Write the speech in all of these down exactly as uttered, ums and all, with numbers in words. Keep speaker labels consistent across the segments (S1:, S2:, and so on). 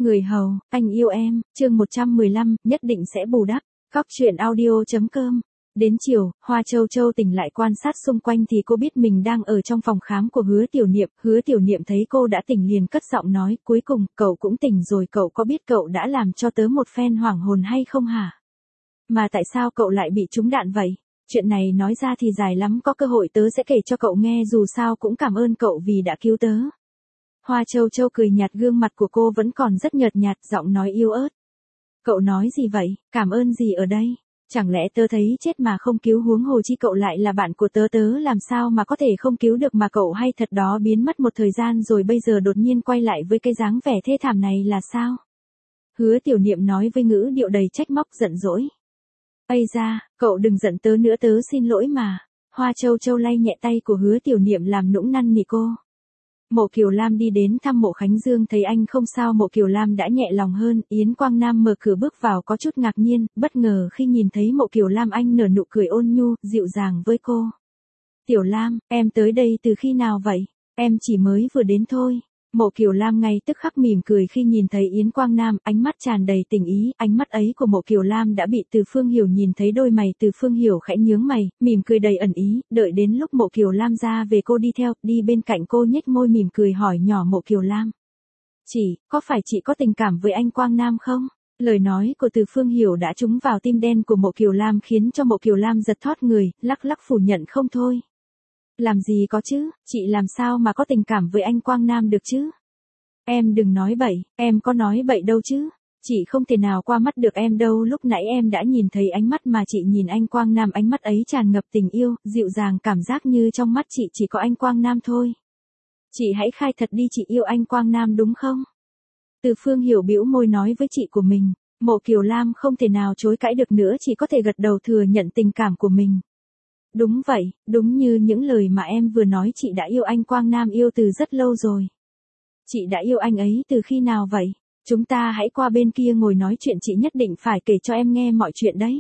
S1: Người hầu, anh yêu em, chương một trăm mười lăm, nhất định sẽ bù đắp. Cóc truyện audio.com. Đến chiều, Hoa Châu Châu tỉnh lại quan sát xung quanh thì cô biết mình đang ở trong phòng khám của Hứa Tiểu Niệm. Hứa Tiểu Niệm thấy cô đã tỉnh liền cất giọng nói, cuối cùng, cậu cũng tỉnh rồi, cậu có biết cậu đã làm cho tớ một phen hoảng hồn hay không hả? Mà tại sao cậu lại bị trúng đạn vậy? Chuyện này nói ra thì dài lắm, có cơ hội tớ sẽ kể cho cậu nghe, dù sao cũng cảm ơn cậu vì đã cứu tớ. Hoa Châu Châu cười nhạt, gương mặt của cô vẫn còn rất nhợt nhạt, giọng nói yếu ớt. Cậu nói gì vậy, cảm ơn gì ở đây? Chẳng lẽ tớ thấy chết mà không cứu, huống hồ chi cậu lại là bạn của tớ, tớ làm sao mà có thể không cứu được, mà cậu hay thật đó, biến mất một thời gian rồi bây giờ đột nhiên quay lại với cái dáng vẻ thê thảm này là sao? Hứa Tiểu Niệm nói với ngữ điệu đầy trách móc giận dỗi. Ây da, cậu đừng giận tớ nữa, tớ xin lỗi mà. Hoa Châu Châu lay nhẹ tay của Hứa Tiểu Niệm làm nũng năn nỉ cô. Mộ Kiều Lam đi đến thăm Mộ Khánh Dương, thấy anh không sao, Mộ Kiều Lam đã nhẹ lòng hơn. Yến Quang Nam mở cửa bước vào có chút ngạc nhiên, bất ngờ khi nhìn thấy Mộ Kiều Lam, anh nở nụ cười ôn nhu, dịu dàng với cô. Tiểu Lam, em tới đây từ khi nào vậy? Em chỉ mới vừa đến thôi. Mộ Kiều Lam ngay tức khắc mỉm cười khi nhìn thấy Yến Quang Nam, ánh mắt tràn đầy tình ý. Ánh mắt ấy của Mộ Kiều Lam đã bị Từ Phương Hiểu nhìn thấy, đôi mày Từ Phương Hiểu khẽ nhướng mày, mỉm cười đầy ẩn ý. Đợi đến lúc Mộ Kiều Lam ra về, cô đi theo, đi bên cạnh cô, nhếch môi mỉm cười hỏi nhỏ Mộ Kiều Lam. Chị, có phải chị có tình cảm với anh Quang Nam không? Lời nói của Từ Phương Hiểu đã trúng vào tim đen của Mộ Kiều Lam, khiến cho Mộ Kiều Lam giật thót người, lắc lắc phủ nhận không thôi. Làm gì có chứ, chị làm sao mà có tình cảm với anh Quang Nam được chứ? Em đừng nói bậy, em có nói bậy đâu chứ. Chị không thể nào qua mắt được em đâu, lúc nãy em đã nhìn thấy ánh mắt mà chị nhìn anh Quang Nam, ánh mắt ấy tràn ngập tình yêu, dịu dàng, cảm giác như trong mắt chị chỉ có anh Quang Nam thôi. Chị hãy khai thật đi, chị yêu anh Quang Nam đúng không? Từ Phương Hiểu bĩu môi nói với chị của mình. Mộ Kiều Lam không thể nào chối cãi được nữa, chỉ có thể gật đầu thừa nhận tình cảm của mình. Đúng vậy, đúng như những lời mà em vừa nói, chị đã yêu anh Quang Nam, yêu từ rất lâu rồi. Chị đã yêu anh ấy từ khi nào vậy? Chúng ta hãy qua bên kia ngồi nói chuyện, chị nhất định phải kể cho em nghe mọi chuyện đấy.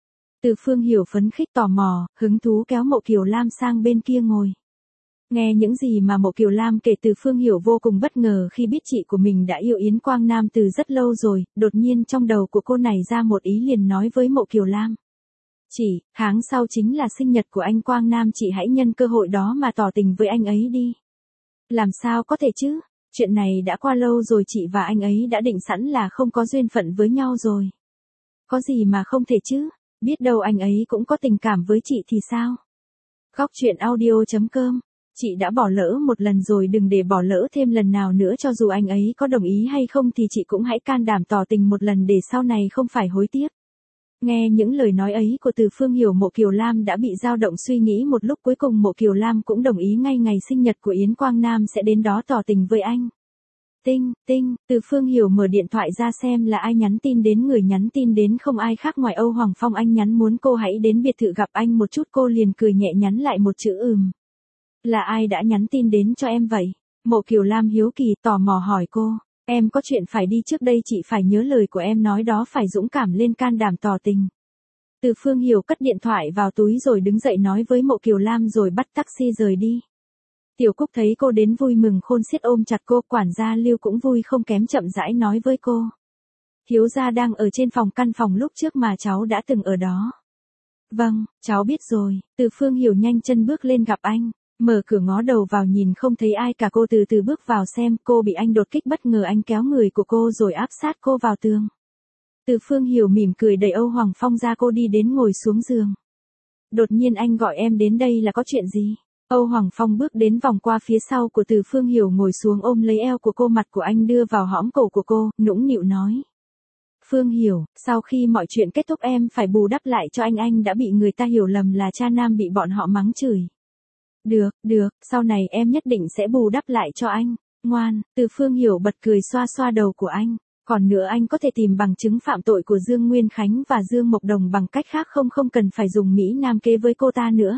S1: Từ Phương Hiểu phấn khích, tò mò, hứng thú kéo Mộ Kiều Lam sang bên kia ngồi. Nghe những gì mà Mộ Kiều Lam kể, Từ Phương Hiểu vô cùng bất ngờ khi biết chị của mình đã yêu Yến Quang Nam từ rất lâu rồi. Đột nhiên trong đầu của cô nảy ra một ý, liền nói với Mộ Kiều Lam. Chị, tháng sau chính là sinh nhật của anh Quang Nam, chị hãy nhân cơ hội đó mà tỏ tình với anh ấy đi. Làm sao có thể chứ? Chuyện này đã qua lâu rồi, chị và anh ấy đã định sẵn là không có duyên phận với nhau rồi. Có gì mà không thể chứ, biết đâu anh ấy cũng có tình cảm với chị thì sao? Cóc truyện audio.com. Chị đã bỏ lỡ một lần rồi, đừng để bỏ lỡ thêm lần nào nữa, cho dù anh ấy có đồng ý hay không thì chị cũng hãy can đảm tỏ tình một lần để sau này không phải hối tiếc. Nghe những lời nói ấy của Từ Phương Hiểu, Mộ Kiều Lam đã bị dao động suy nghĩ một lúc, cuối cùng Mộ Kiều Lam cũng đồng ý ngay ngày sinh nhật của Yến Quang Nam sẽ đến đó tỏ tình với anh. Tinh, tinh, Từ Phương Hiểu mở điện thoại ra xem là ai nhắn tin đến, người nhắn tin đến không ai khác ngoài Âu Hoàng Phong, anh nhắn muốn cô hãy đến biệt thự gặp anh một chút, cô liền cười nhẹ nhắn lại một chữ ừm. Là ai đã nhắn tin đến cho em vậy? Mộ Kiều Lam hiếu kỳ tò mò hỏi cô. Em có chuyện phải đi trước đây, chị phải nhớ lời của em nói đó, phải dũng cảm lên, can đảm tỏ tình. Từ Phương Hiểu cất điện thoại vào túi rồi đứng dậy nói với Mộ Kiều Lam rồi bắt taxi rời đi. Tiểu Cúc thấy cô đến vui mừng khôn xiết ôm chặt cô, quản gia Lưu cũng vui không kém, chậm rãi nói với cô. Thiếu gia đang ở trên phòng, căn phòng lúc trước mà cháu đã từng ở đó. Vâng, cháu biết rồi. Từ Phương Hiểu nhanh chân bước lên gặp anh. Mở cửa ngó đầu vào nhìn không thấy ai cả, cô từ từ bước vào xem, cô bị anh đột kích bất ngờ, anh kéo người của cô rồi áp sát cô vào tường. Từ Phương Hiểu mỉm cười đẩy Âu Hoàng Phong ra, cô đi đến ngồi xuống giường. Đột nhiên anh gọi em đến đây là có chuyện gì? Âu Hoàng Phong bước đến vòng qua phía sau của Từ Phương Hiểu, ngồi xuống ôm lấy eo của cô, mặt của anh đưa vào hõm cổ của cô, nũng nịu nói. Phương Hiểu, sau khi mọi chuyện kết thúc em phải bù đắp lại cho anh, anh đã bị người ta hiểu lầm là cha nam, bị bọn họ mắng chửi. Được, được, sau này em nhất định sẽ bù đắp lại cho anh. Ngoan. Từ Phương Hiểu bật cười xoa xoa đầu của anh. Còn nữa, anh có thể tìm bằng chứng phạm tội của Dương Nguyên Khánh và Dương Mộc Đồng bằng cách khác không, không cần phải dùng Mỹ Nam kế với cô ta nữa.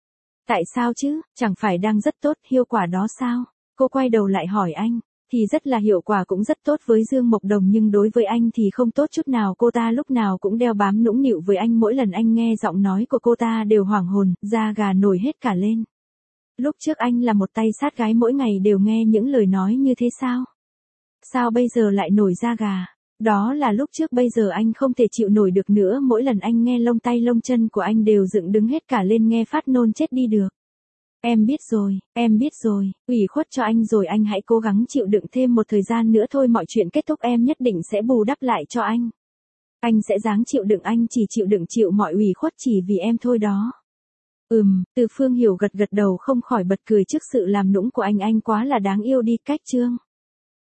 S1: Tại sao chứ, chẳng phải đang rất tốt, hiệu quả đó sao? Cô quay đầu lại hỏi anh. Thì rất là hiệu quả, cũng rất tốt với Dương Mộc Đồng, nhưng đối với anh thì không tốt chút nào, cô ta lúc nào cũng đeo bám nũng nịu với anh, mỗi lần anh nghe giọng nói của cô ta đều hoảng hồn, da gà nổi hết cả lên. Lúc trước anh là một tay sát gái, mỗi ngày đều nghe những lời nói như thế sao? Sao bây giờ lại nổi da gà? Đó là lúc trước, bây giờ anh không thể chịu nổi được nữa, mỗi lần anh nghe lông tay lông chân của anh đều dựng đứng hết cả lên, nghe phát nôn chết đi được. Em biết rồi, em biết rồi, ủy khuất cho anh rồi, anh hãy cố gắng chịu đựng thêm một thời gian nữa thôi, mọi chuyện kết thúc em nhất định sẽ bù đắp lại cho anh. Anh sẽ ráng chịu đựng, anh chỉ chịu đựng chịu mọi ủy khuất chỉ vì em thôi đó. Ừm, Từ Phương Hiểu gật gật đầu, không khỏi bật cười trước sự làm nũng của anh, anh quá là đáng yêu đi, cách Trương.